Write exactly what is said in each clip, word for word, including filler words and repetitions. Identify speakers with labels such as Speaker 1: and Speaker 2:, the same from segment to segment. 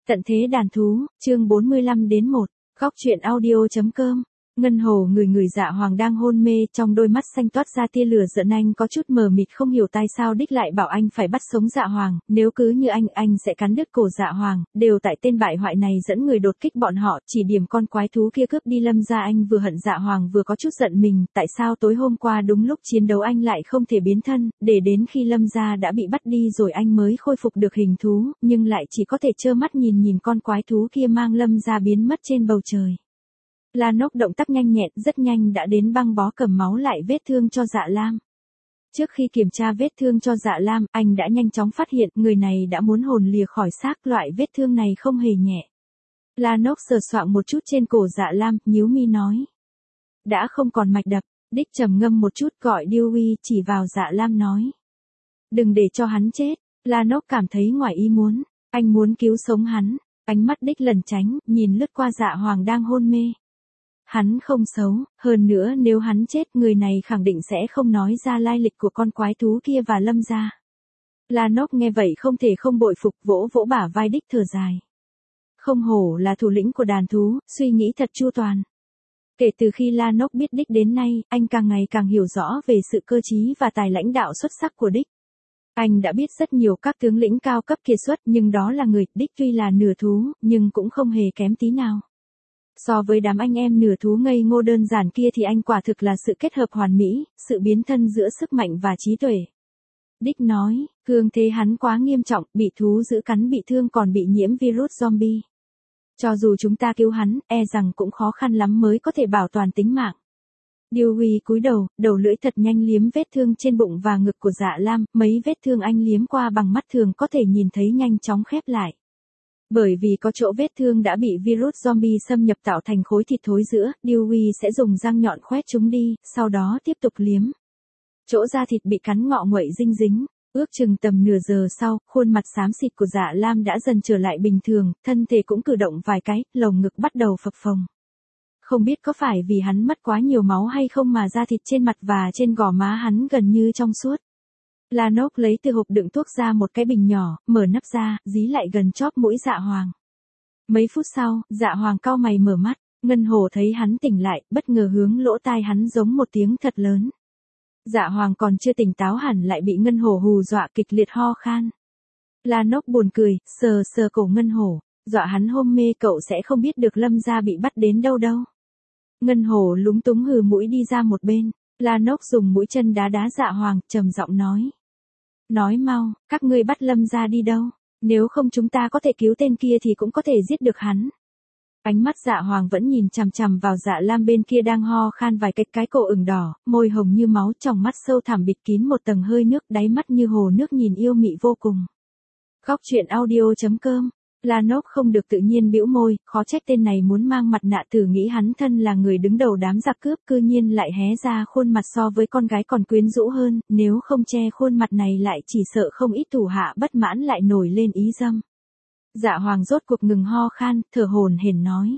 Speaker 1: Tận thế đàn thú, chương bốn mươi lăm đến một, góc truyện audio chấm com. Ngân Hồ người người Dạ Hoàng đang hôn mê, trong đôi mắt xanh toát ra tia lửa giận. Anh có chút mờ mịt không hiểu tại sao đích lại bảo anh phải bắt sống Dạ Hoàng, nếu cứ như anh, anh sẽ cắn đứt cổ Dạ Hoàng, đều tại tên bại hoại này dẫn người đột kích bọn họ, chỉ điểm con quái thú kia cướp đi Lâm gia. Anh vừa hận Dạ Hoàng vừa có chút giận mình, tại sao tối hôm qua đúng lúc chiến đấu anh lại không thể biến thân, để đến khi Lâm gia đã bị bắt đi rồi anh mới khôi phục được hình thú, nhưng lại chỉ có thể trơ mắt nhìn nhìn con quái thú kia mang Lâm gia biến mất trên bầu trời. Lanok động tác nhanh nhẹn, rất nhanh đã đến băng bó cầm máu lại vết thương cho Dạ Lam. Trước khi kiểm tra vết thương cho Dạ Lam, anh đã nhanh chóng phát hiện người này đã muốn hồn lìa khỏi xác, loại vết thương này không hề nhẹ. Lanok sờ soạng một chút trên cổ Dạ Lam, nhíu mi nói. Đã không còn mạch đập, đích trầm ngâm một chút gọi Dewey chỉ vào Dạ Lam nói. Đừng để cho hắn chết, Lanok cảm thấy ngoài ý muốn, anh muốn cứu sống hắn, ánh mắt đích lẩn tránh, nhìn lướt qua Dạ Hoàng đang hôn mê. Hắn không xấu, hơn nữa nếu hắn chết người này khẳng định sẽ không nói ra lai lịch của con quái thú kia và Lâm gia. Lanok nghe vậy không thể không bội phục, vỗ vỗ bả vai đích thở dài. Không hổ là thủ lĩnh của đàn thú, suy nghĩ thật chu toàn. Kể từ khi Lanok biết đích đến nay, anh càng ngày càng hiểu rõ về sự cơ trí và tài lãnh đạo xuất sắc của đích. Anh đã biết rất nhiều các tướng lĩnh cao cấp kiệt xuất, nhưng đó là người, đích tuy là nửa thú, nhưng cũng không hề kém tí nào. So với đám anh em nửa thú ngây ngô đơn giản kia thì anh quả thực là sự kết hợp hoàn mỹ, sự biến thân giữa sức mạnh và trí tuệ. Đích nói, thương thế hắn quá nghiêm trọng, bị thú giữ cắn bị thương còn bị nhiễm virus zombie. Cho dù chúng ta cứu hắn, e rằng cũng khó khăn lắm mới có thể bảo toàn tính mạng. Dewey cúi đầu, đầu lưỡi thật nhanh liếm vết thương trên bụng và ngực của Dạ Lam, mấy vết thương anh liếm qua bằng mắt thường có thể nhìn thấy nhanh chóng khép lại. Bởi vì có chỗ vết thương đã bị virus zombie xâm nhập tạo thành khối thịt thối giữa, Dewey sẽ dùng răng nhọn khoét chúng đi, sau đó tiếp tục liếm. Chỗ da thịt bị cắn ngọ nguậy dinh dính, ước chừng tầm nửa giờ sau, khuôn mặt xám xịt của Dạ Lam đã dần trở lại bình thường, thân thể cũng cử động vài cái, lồng ngực bắt đầu phập phồng. Không biết có phải vì hắn mất quá nhiều máu hay không mà da thịt trên mặt và trên gò má hắn gần như trong suốt. Lanok lấy từ hộp đựng thuốc ra một cái bình nhỏ, mở nắp ra, dí lại gần chóp mũi Dạ Hoàng. Mấy phút sau, Dạ Hoàng cau mày mở mắt, Ngân Hồ thấy hắn tỉnh lại, bất ngờ hướng lỗ tai hắn giống một tiếng thật lớn. Dạ Hoàng còn chưa tỉnh táo hẳn lại bị Ngân Hồ hù dọa kịch liệt ho khan. Lanok buồn cười, sờ sờ cổ Ngân Hồ, dọa hắn hôn mê cậu sẽ không biết được Lâm gia bị bắt đến đâu đâu. Ngân Hồ lúng túng hừ mũi đi ra một bên, Lanok dùng mũi chân đá đá Dạ Hoàng, trầm giọng nói. Nói mau, các ngươi bắt Lâm gia đi đâu, nếu không chúng ta có thể cứu tên kia thì cũng có thể giết được hắn. Ánh mắt Dạ Hoàng vẫn nhìn chằm chằm vào Dạ Lam bên kia đang ho khan vài cái, cái cổ ửng đỏ, môi hồng như máu, tròng mắt sâu thẳm bịt kín một tầng hơi nước, đáy mắt như hồ nước nhìn yêu mị vô cùng. Góc truyện audio chấm com. Lanok không được tự nhiên bĩu môi, khó trách tên này muốn mang mặt nạ, thử nghĩ hắn thân là người đứng đầu đám giặc cướp cư nhiên lại hé ra khuôn mặt so với con gái còn quyến rũ hơn, nếu không che khuôn mặt này lại chỉ sợ không ít thủ hạ bất mãn lại nổi lên ý dâm. Dạ Hoàng rốt cuộc ngừng ho khan, thở hổn hển nói.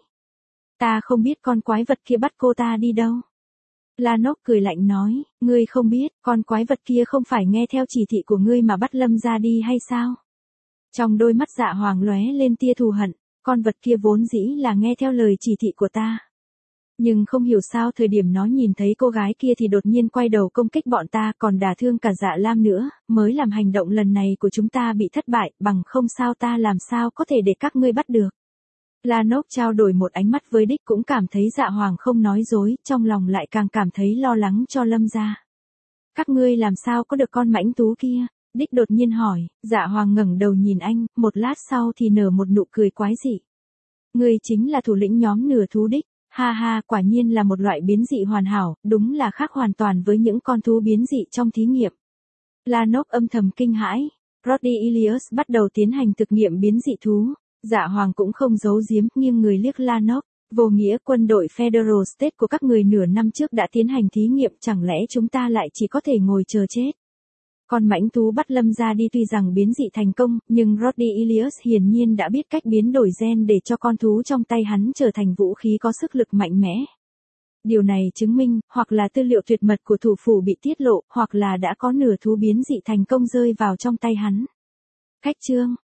Speaker 1: Ta không biết con quái vật kia bắt cô ta đi đâu. Lanok cười lạnh nói, ngươi không biết, con quái vật kia không phải nghe theo chỉ thị của ngươi mà bắt Lâm gia đi hay sao? Trong đôi mắt Dạ Hoàng lóe lên tia thù hận, con vật kia vốn dĩ là nghe theo lời chỉ thị của ta. Nhưng không hiểu sao thời điểm nó nhìn thấy cô gái kia thì đột nhiên quay đầu công kích bọn ta, còn đả thương cả Dạ Lam nữa, mới làm hành động lần này của chúng ta bị thất bại, bằng không sao ta làm sao có thể để các ngươi bắt được. Lanok trao đổi một ánh mắt với đích, cũng cảm thấy Dạ Hoàng không nói dối, trong lòng lại càng cảm thấy lo lắng cho Lâm gia. Các ngươi làm sao có được con mãnh thú kia? Đích đột nhiên hỏi. Dạ Hoàng ngẩng đầu nhìn anh, một lát sau thì nở một nụ cười quái dị. Ngươi chính là thủ lĩnh nhóm nửa thú đích, ha ha, quả nhiên là một loại biến dị hoàn hảo, đúng là khác hoàn toàn với những con thú biến dị trong thí nghiệm. Lanok âm thầm kinh hãi. Roddy Ilias bắt đầu tiến hành thực nghiệm biến dị thú. Dạ Hoàng cũng không giấu giếm, nghiêng người liếc Lanok. Vô nghĩa, quân đội Federal State của các người nửa năm trước đã tiến hành thí nghiệm, chẳng lẽ chúng ta lại chỉ có thể ngồi chờ chết? Con mãnh thú bắt Lâm gia đi tuy rằng biến dị thành công, nhưng Roddy Ilias hiển nhiên đã biết cách biến đổi gen để cho con thú trong tay hắn trở thành vũ khí có sức lực mạnh mẽ. Điều này chứng minh, hoặc là tư liệu tuyệt mật của thủ phủ bị tiết lộ, hoặc là đã có nửa thú biến dị thành công rơi vào trong tay hắn. Cách chương